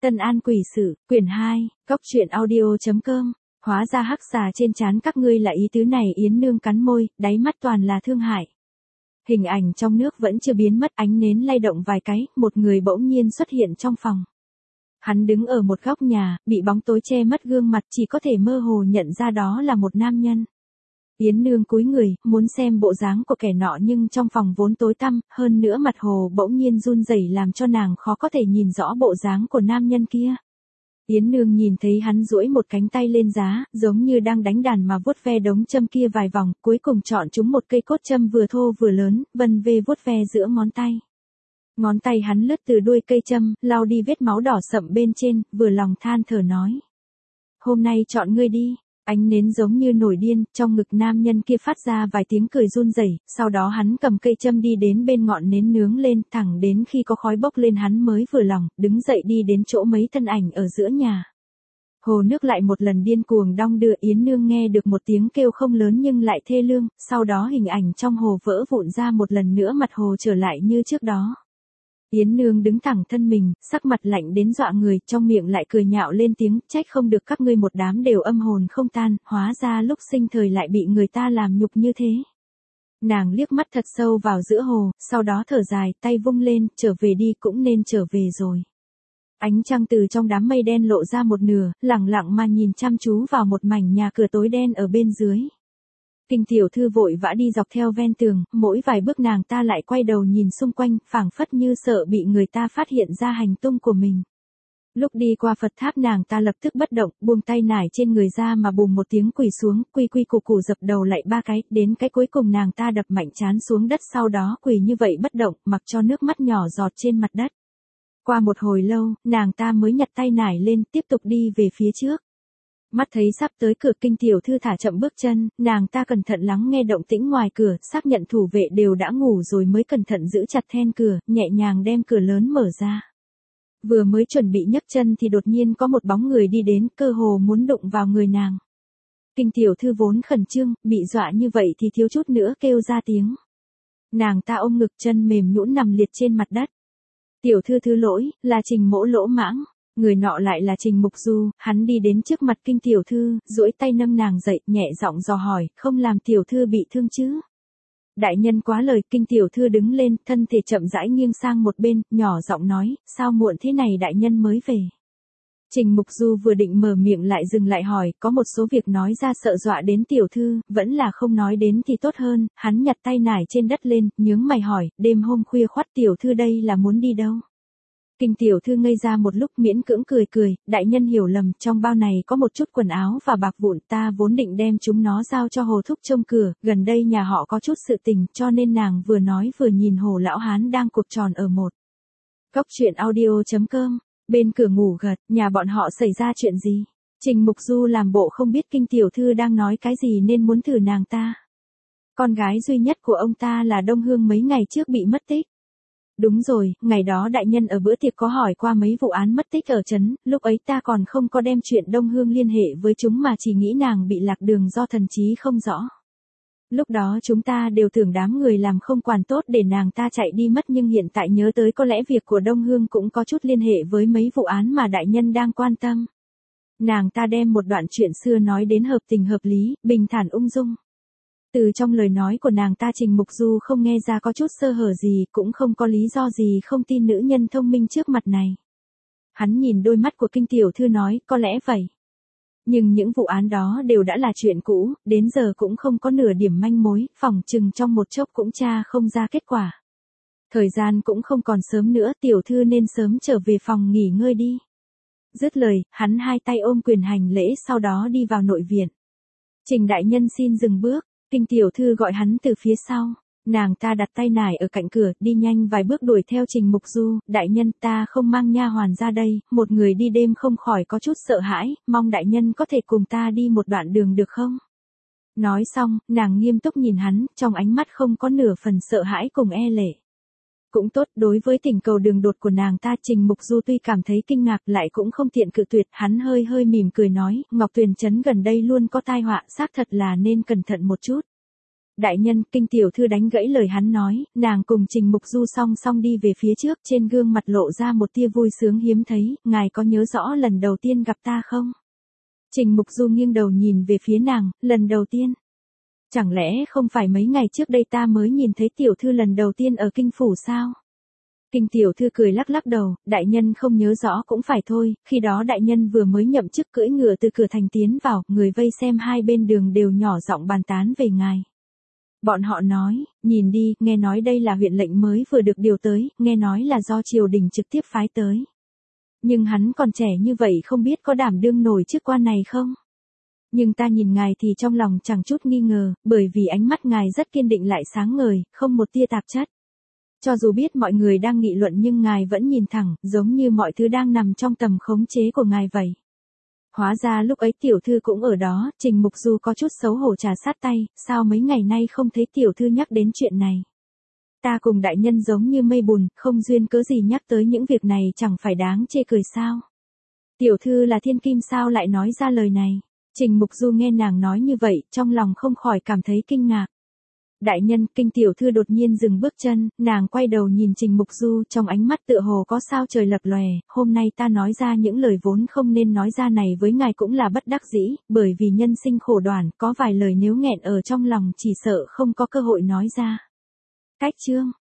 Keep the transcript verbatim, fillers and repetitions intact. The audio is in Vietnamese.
Tân An Quỷ Sự, quyển hai, Cóc truyện audio.com. Hóa ra hắc xà trên trán các ngươi là ý tứ này. Yến Nương cắn môi, đáy mắt toàn là thương hại. Hình ảnh trong nước vẫn chưa biến mất, ánh nến lay động vài cái, một người bỗng nhiên xuất hiện trong phòng. Hắn đứng ở một góc nhà, bị bóng tối che mất gương mặt, chỉ có thể mơ hồ nhận ra đó là một nam nhân. Yến Nương cúi người, muốn xem bộ dáng của kẻ nọ, nhưng trong phòng vốn tối tăm, hơn nữa mặt hồ bỗng nhiên run rẩy làm cho nàng khó có thể nhìn rõ bộ dáng của nam nhân kia. Yến Nương nhìn thấy hắn duỗi một cánh tay lên giá, giống như đang đánh đàn mà vuốt ve đống châm kia vài vòng, cuối cùng chọn chúng một cây cốt châm vừa thô vừa lớn, vân vê vuốt ve giữa ngón tay. Ngón tay hắn lướt từ đuôi cây châm, lau đi vết máu đỏ sậm bên trên, vừa lòng than thở nói: "Hôm nay chọn ngươi đi." Ánh nến giống như nổi điên, trong ngực nam nhân kia phát ra vài tiếng cười run rẩy, sau đó hắn cầm cây châm đi đến bên ngọn nến nướng lên, thẳng đến khi có khói bốc lên hắn mới vừa lòng, đứng dậy đi đến chỗ mấy thân ảnh ở giữa nhà. Hồ nước lại một lần điên cuồng đong đưa, Yến Nương nghe được một tiếng kêu không lớn nhưng lại thê lương, sau đó hình ảnh trong hồ vỡ vụn ra một lần nữa, mặt hồ trở lại như trước đó. Yến Nương đứng thẳng thân mình, sắc mặt lạnh đến dọa người, trong miệng lại cười nhạo lên tiếng: "Trách không được các ngươi một đám đều âm hồn không tan, hóa ra lúc sinh thời lại bị người ta làm nhục như thế." Nàng liếc mắt thật sâu vào giữa hồ, sau đó thở dài, tay vung lên: "Trở về đi, cũng nên trở về rồi." Ánh trăng từ trong đám mây đen lộ ra một nửa, lẳng lặng mà nhìn chăm chú vào một mảnh nhà cửa tối đen ở bên dưới. Kinh tiểu thư vội vã đi dọc theo ven tường, mỗi vài bước nàng ta lại quay đầu nhìn xung quanh, phảng phất như sợ bị người ta phát hiện ra hành tung của mình. Lúc đi qua Phật tháp nàng ta lập tức bất động, buông tay nải trên người ra mà bùm một tiếng quỳ xuống, quy quy củ củ dập đầu lại ba cái, đến cái cuối cùng nàng ta đập mạnh trán xuống đất, sau đó quỳ như vậy bất động, mặc cho nước mắt nhỏ giọt trên mặt đất. Qua một hồi lâu, nàng ta mới nhặt tay nải lên, tiếp tục đi về phía trước. Mắt thấy sắp tới cửa, Kinh tiểu thư thả chậm bước chân, nàng ta cẩn thận lắng nghe động tĩnh ngoài cửa, xác nhận thủ vệ đều đã ngủ rồi mới cẩn thận giữ chặt then cửa, nhẹ nhàng đem cửa lớn mở ra. Vừa mới chuẩn bị nhấc chân thì đột nhiên có một bóng người đi đến, cơ hồ muốn đụng vào người nàng. Kinh tiểu thư vốn khẩn trương, bị dọa như vậy thì thiếu chút nữa kêu ra tiếng. Nàng ta ôm ngực, chân mềm nhũn nằm liệt trên mặt đất. "Tiểu thư thứ lỗi, là Trình Mỗ lỗ mãng." Người nọ lại là Trình Mục Du, hắn đi đến trước mặt Kinh tiểu thư, duỗi tay nâng nàng dậy, nhẹ giọng dò hỏi: "Không làm tiểu thư bị thương chứ?" "Đại nhân quá lời." Kinh tiểu thư đứng lên, thân thể chậm rãi nghiêng sang một bên, nhỏ giọng nói: "Sao muộn thế này đại nhân mới về?" Trình Mục Du vừa định mở miệng lại dừng lại hỏi: "Có một số việc nói ra sợ dọa đến tiểu thư, vẫn là không nói đến thì tốt hơn." Hắn nhặt tay nải trên đất lên, nhướng mày hỏi: "Đêm hôm khuya khoắt tiểu thư đây là muốn đi đâu?" Kinh tiểu thư ngây ra một lúc, miễn cưỡng cười cười: "Đại nhân hiểu lầm, trong bao này có một chút quần áo và bạc vụn, ta vốn định đem chúng nó giao cho Hồ thúc trông cửa, gần đây nhà họ có chút sự tình, cho nên." Nàng vừa nói vừa nhìn Hồ lão hán đang cột tròn ở một Cóc truyện audio.com. Bên cửa ngủ gật: "Nhà bọn họ xảy ra chuyện gì?" Trình Mục Du làm bộ không biết Kinh tiểu thư đang nói cái gì nên muốn thử nàng ta. "Con gái duy nhất của ông ta là Đông Hương mấy ngày trước bị mất tích." "Đúng rồi, ngày đó đại nhân ở bữa tiệc có hỏi qua mấy vụ án mất tích ở trấn, lúc ấy ta còn không có đem chuyện Đông Hương liên hệ với chúng mà chỉ nghĩ nàng bị lạc đường do thần trí không rõ. Lúc đó chúng ta đều tưởng đám người làm không quản tốt để nàng ta chạy đi mất, nhưng hiện tại nhớ tới có lẽ việc của Đông Hương cũng có chút liên hệ với mấy vụ án mà đại nhân đang quan tâm." Nàng ta đem một đoạn chuyện xưa nói đến hợp tình hợp lý, bình thản ung dung. Từ trong lời nói của nàng ta Trình Mục Du không nghe ra có chút sơ hở gì, cũng không có lý do gì không tin nữ nhân thông minh trước mặt này. Hắn nhìn đôi mắt của Kinh tiểu thư nói: "Có lẽ vậy. Nhưng những vụ án đó đều đã là chuyện cũ, đến giờ cũng không có nửa điểm manh mối, phỏng chừng trong một chốc cũng tra không ra kết quả. Thời gian cũng không còn sớm nữa, tiểu thư nên sớm trở về phòng nghỉ ngơi đi." Dứt lời, hắn hai tay ôm quyền hành lễ, sau đó đi vào nội viện. "Trình đại nhân xin dừng bước." Kinh tiểu thư gọi hắn từ phía sau. Nàng ta đặt tay nải ở cạnh cửa, đi nhanh vài bước đuổi theo Trình Mục Du: "Đại nhân, ta không mang nha hoàn ra đây, một người đi đêm không khỏi có chút sợ hãi, mong đại nhân có thể cùng ta đi một đoạn đường được không?" Nói xong, nàng nghiêm túc nhìn hắn, trong ánh mắt không có nửa phần sợ hãi cùng e lệ. Cũng tốt, đối với thỉnh cầu đường đột của nàng ta, Trình Mục Du tuy cảm thấy kinh ngạc lại cũng không tiện cự tuyệt, hắn hơi hơi mỉm cười nói: "Ngọc Tuyền trấn gần đây luôn có tai họa, xác thật là nên cẩn thận một chút." Đại nhân, Kinh tiểu thư đánh gãy lời hắn nói, nàng cùng Trình Mục Du song song đi về phía trước, trên gương mặt lộ ra một tia vui sướng hiếm thấy, ngài có nhớ rõ lần đầu tiên gặp ta không? Trình Mục Du nghiêng đầu nhìn về phía nàng, lần đầu tiên. Chẳng lẽ không phải mấy ngày trước đây ta mới nhìn thấy tiểu thư lần đầu tiên ở kinh phủ sao? Kinh tiểu thư cười lắc lắc đầu, đại nhân không nhớ rõ cũng phải thôi, khi đó đại nhân vừa mới nhậm chức cưỡi ngựa từ cửa thành tiến vào, người vây xem hai bên đường đều nhỏ giọng bàn tán về ngài. Bọn họ nói, nhìn đi, nghe nói đây là huyện lệnh mới vừa được điều tới, nghe nói là do triều đình trực tiếp phái tới. Nhưng hắn còn trẻ như vậy không biết có đảm đương nổi chức quan này không? Nhưng ta nhìn ngài thì trong lòng chẳng chút nghi ngờ, bởi vì ánh mắt ngài rất kiên định lại sáng ngời, không một tia tạp chất. Cho dù biết mọi người đang nghị luận nhưng ngài vẫn nhìn thẳng, giống như mọi thứ đang nằm trong tầm khống chế của ngài vậy. Hóa ra lúc ấy tiểu thư cũng ở đó, Trình Mục Du có chút xấu hổ trà sát tay, sao mấy ngày nay không thấy tiểu thư nhắc đến chuyện này. Ta cùng đại nhân giống như mây bùn, không duyên cớ gì nhắc tới những việc này chẳng phải đáng chê cười sao. Tiểu thư là thiên kim sao lại nói ra lời này. Trình Mục Du nghe nàng nói như vậy, trong lòng không khỏi cảm thấy kinh ngạc. Đại nhân, Kinh tiểu thư đột nhiên dừng bước chân, nàng quay đầu nhìn Trình Mục Du, trong ánh mắt tựa hồ có sao trời lập lòe, hôm nay ta nói ra những lời vốn không nên nói ra này với ngài cũng là bất đắc dĩ, bởi vì nhân sinh khổ đoản, có vài lời nếu nghẹn ở trong lòng chỉ sợ không có cơ hội nói ra. Cách chương